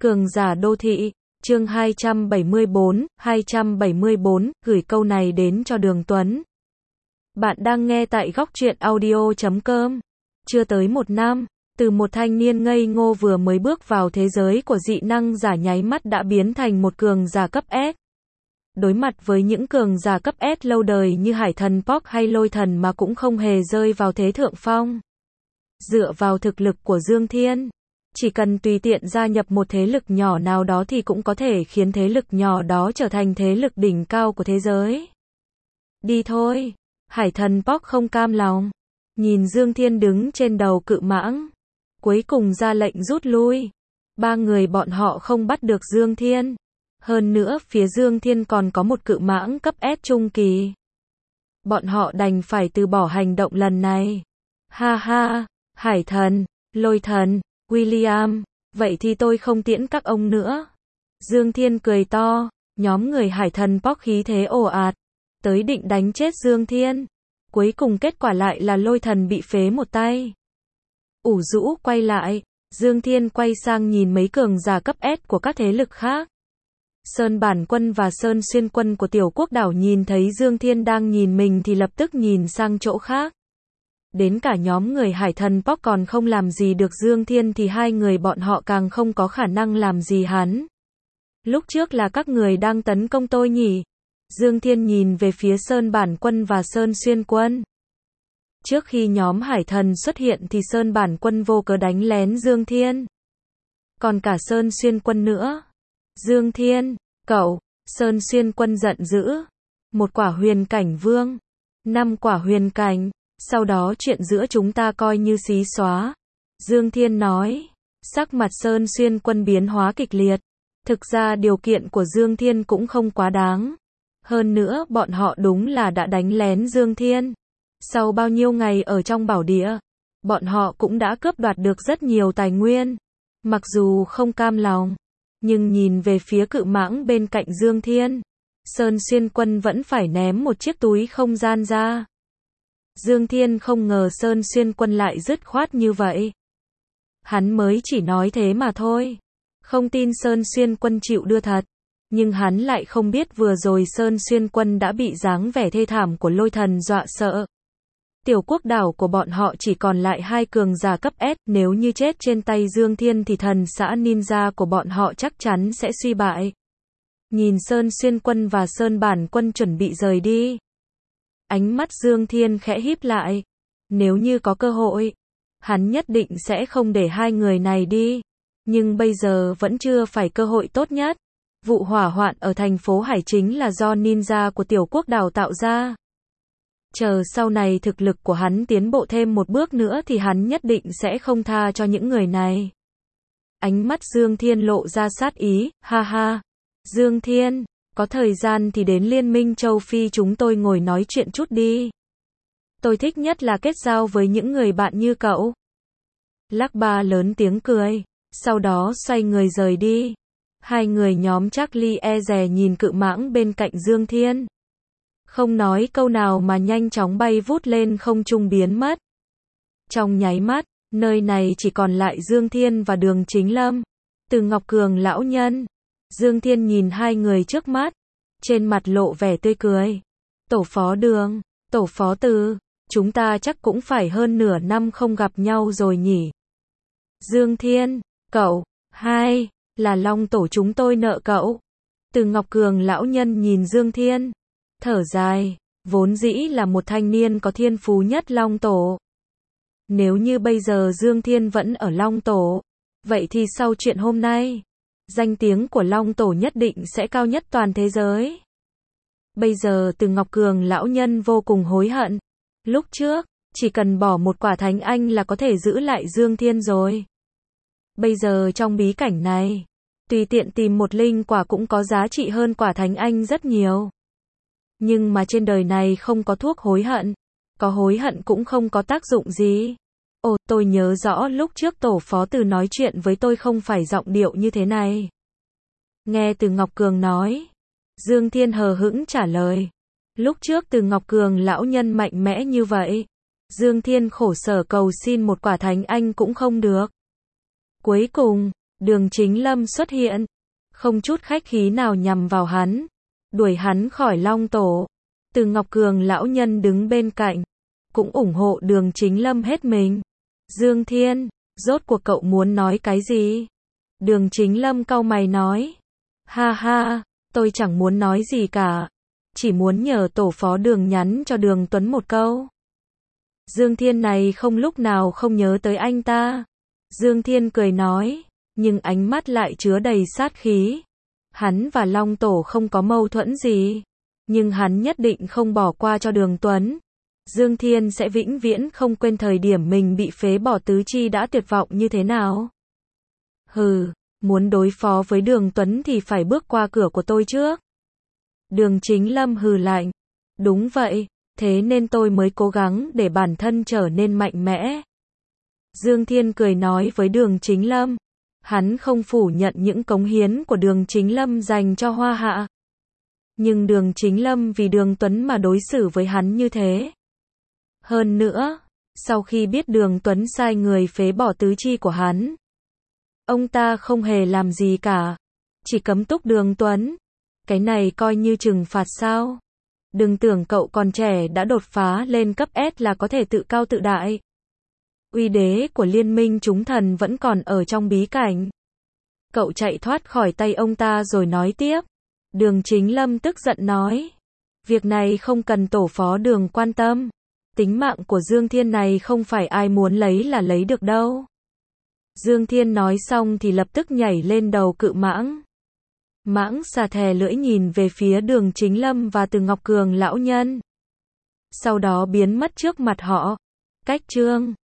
Cường giả đô thị, chương 274, gửi câu này đến cho Đường Tuấn. Bạn đang nghe tại góc truyện audio.com. Chưa tới một năm, từ một thanh niên ngây ngô vừa mới bước vào thế giới của dị năng giả nháy mắt đã biến thành một cường giả cấp S. Đối mặt với những cường giả cấp S lâu đời như Hải Thần Pork hay Lôi Thần mà cũng không hề rơi vào thế thượng phong. Dựa vào thực lực của Dương Thiên, chỉ cần tùy tiện gia nhập một thế lực nhỏ nào đó thì cũng có thể khiến thế lực nhỏ đó trở thành thế lực đỉnh cao của thế giới. Đi thôi, Hải Thần Pork không cam lòng, nhìn Dương Thiên đứng trên đầu cự mãng, cuối cùng ra lệnh rút lui. Ba người bọn họ không bắt được Dương Thiên, hơn nữa phía Dương Thiên còn có một cự mãng cấp S trung kỳ. Bọn họ đành phải từ bỏ hành động lần này. Ha ha, Hải Thần, Lôi Thần, William, vậy thì tôi không tiễn các ông nữa. Dương Thiên cười to, nhóm người Hải Thần Pork khí thế ồ ạt, tới định đánh chết Dương Thiên. Cuối cùng kết quả lại là Lôi Thần bị phế một tay. Ủ rũ quay lại, Dương Thiên quay sang nhìn mấy cường giả cấp S của các thế lực khác. Sơn Bản Quân và Sơn Xuyên Quân của Tiểu Quốc Đảo nhìn thấy Dương Thiên đang nhìn mình thì lập tức nhìn sang chỗ khác. Đến cả nhóm người Hải Thần Pork còn không làm gì được Dương Thiên thì hai người bọn họ càng không có khả năng làm gì hắn. Lúc trước là các người đang tấn công tôi nhỉ? Dương Thiên nhìn về phía Sơn Bản Quân và Sơn Xuyên Quân. Trước khi nhóm Hải Thần xuất hiện thì Sơn Bản Quân vô cớ đánh lén Dương Thiên. Còn cả Sơn Xuyên Quân nữa. Dương Thiên, cậu, Sơn Xuyên Quân giận dữ. Một quả huyền cảnh vương, 5 quả huyền cảnh, sau đó chuyện giữa chúng ta coi như xí xóa. Dương Thiên nói, sắc mặt Sơn Xuyên Quân biến hóa kịch liệt. Thực ra điều kiện của Dương Thiên cũng không quá đáng. Hơn nữa bọn họ đúng là đã đánh lén Dương Thiên. Sau bao nhiêu ngày ở trong bảo địa, bọn họ cũng đã cướp đoạt được rất nhiều tài nguyên. Mặc dù không cam lòng, nhưng nhìn về phía cự mãng bên cạnh Dương Thiên, Sơn Xuyên Quân vẫn phải ném một chiếc túi không gian ra. Dương Thiên không ngờ Sơn Xuyên Quân lại dứt khoát như vậy. Hắn mới chỉ nói thế mà thôi. Không tin Sơn Xuyên Quân chịu đưa thật. Nhưng hắn lại không biết vừa rồi Sơn Xuyên Quân đã bị dáng vẻ thê thảm của Lôi Thần dọa sợ. Tiểu Quốc Đảo của bọn họ chỉ còn lại 2 cường giả cấp S, nếu như chết trên tay Dương Thiên thì thần xã ninja của bọn họ chắc chắn sẽ suy bại. Nhìn Sơn Xuyên Quân và Sơn Bản Quân chuẩn bị rời đi. Ánh mắt Dương Thiên khẽ híp lại. Nếu như có cơ hội, hắn nhất định sẽ không để hai người này đi. Nhưng bây giờ vẫn chưa phải cơ hội tốt nhất. Vụ hỏa hoạn ở thành phố Hải chính là do ninja của Tiểu Quốc Đảo tạo ra. Chờ sau này thực lực của hắn tiến bộ thêm một bước nữa thì hắn nhất định sẽ không tha cho những người này. Ánh mắt Dương Thiên lộ ra sát ý, ha ha. Dương Thiên, có thời gian thì đến Liên minh châu Phi chúng tôi ngồi nói chuyện chút đi. Tôi thích nhất là kết giao với những người bạn như cậu. Lắc Ba lớn tiếng cười, sau đó xoay người rời đi. Hai người nhóm Charlie e dè nhìn cự mãng bên cạnh Dương Thiên. Không nói câu nào mà nhanh chóng bay vút lên không trung biến mất. Trong nháy mắt, nơi này chỉ còn lại Dương Thiên và Đường Chính Lâm. Từ Ngọc Cường lão nhân. Dương Thiên nhìn hai người trước mắt, trên mặt lộ vẻ tươi cười. Tổ phó Đường, tổ phó Từ, chúng ta chắc cũng phải hơn nửa năm không gặp nhau rồi nhỉ. Dương Thiên, cậu, hai, là Long tổ chúng tôi nợ cậu. Từ Ngọc Cường lão nhân nhìn Dương Thiên, thở dài, vốn dĩ là một thanh niên có thiên phú nhất Long tổ. Nếu như bây giờ Dương Thiên vẫn ở Long tổ, vậy thì sau chuyện hôm nay, danh tiếng của Long tổ nhất định sẽ cao nhất toàn thế giới. Bây giờ Từ Ngọc Cường lão nhân vô cùng hối hận. Lúc trước, chỉ cần bỏ một quả thánh anh là có thể giữ lại Dương Thiên rồi. Bây giờ trong bí cảnh này, tùy tiện tìm một linh quả cũng có giá trị hơn quả thánh anh rất nhiều. Nhưng mà trên đời này không có thuốc hối hận. Có hối hận cũng không có tác dụng gì. Ồ, tôi nhớ rõ lúc trước tổ phó Từ nói chuyện với tôi không phải giọng điệu như thế này. Nghe Từ Ngọc Cường nói, Dương Thiên hờ hững trả lời. Lúc trước Từ Ngọc Cường lão nhân mạnh mẽ như vậy, Dương Thiên khổ sở cầu xin một quả thánh anh cũng không được. Cuối cùng, Đường Chính Lâm xuất hiện, không chút khách khí nào nhằm vào hắn, đuổi hắn khỏi Long Tổ. Từ Ngọc Cường lão nhân đứng bên cạnh, cũng ủng hộ Đường Chính Lâm hết mình. Dương Thiên, rốt cuộc cậu muốn nói cái gì? Đường Chính Lâm cau mày nói. Ha ha, tôi chẳng muốn nói gì cả. Chỉ muốn nhờ tổ phó Đường nhắn cho Đường Tuấn một câu. Dương Thiên này không lúc nào không nhớ tới anh ta. Dương Thiên cười nói, nhưng ánh mắt lại chứa đầy sát khí. Hắn và Long Tổ không có mâu thuẫn gì, nhưng hắn nhất định không bỏ qua cho Đường Tuấn. Dương Thiên sẽ vĩnh viễn không quên thời điểm mình bị phế bỏ tứ chi đã tuyệt vọng như thế nào. Hừ, muốn đối phó với Đường Tuấn thì phải bước qua cửa của tôi trước. Đường Chính Lâm hừ lạnh. Đúng vậy, thế nên tôi mới cố gắng để bản thân trở nên mạnh mẽ. Dương Thiên cười nói với Đường Chính Lâm. Hắn không phủ nhận những cống hiến của Đường Chính Lâm dành cho Hoa Hạ. Nhưng Đường Chính Lâm vì Đường Tuấn mà đối xử với hắn như thế. Hơn nữa, sau khi biết Đường Tuấn sai người phế bỏ tứ chi của hắn, ông ta không hề làm gì cả, chỉ cấm túc Đường Tuấn. Cái này coi như trừng phạt sao? Đừng tưởng cậu còn trẻ đã đột phá lên cấp S là có thể tự cao tự đại. Uy đế của liên minh chúng thần vẫn còn ở trong bí cảnh. Cậu chạy thoát khỏi tay ông ta rồi nói tiếp. Đường Chính Lâm tức giận nói. Việc này không cần tổ phó Đường quan tâm. Tính mạng của Dương Thiên này không phải ai muốn lấy là lấy được đâu. Dương Thiên nói xong thì lập tức nhảy lên đầu cự mãng. Mãng xà thè lưỡi nhìn về phía Đường Chính Lâm và Từ Ngọc Cường lão nhân. Sau đó biến mất trước mặt họ. Cách chương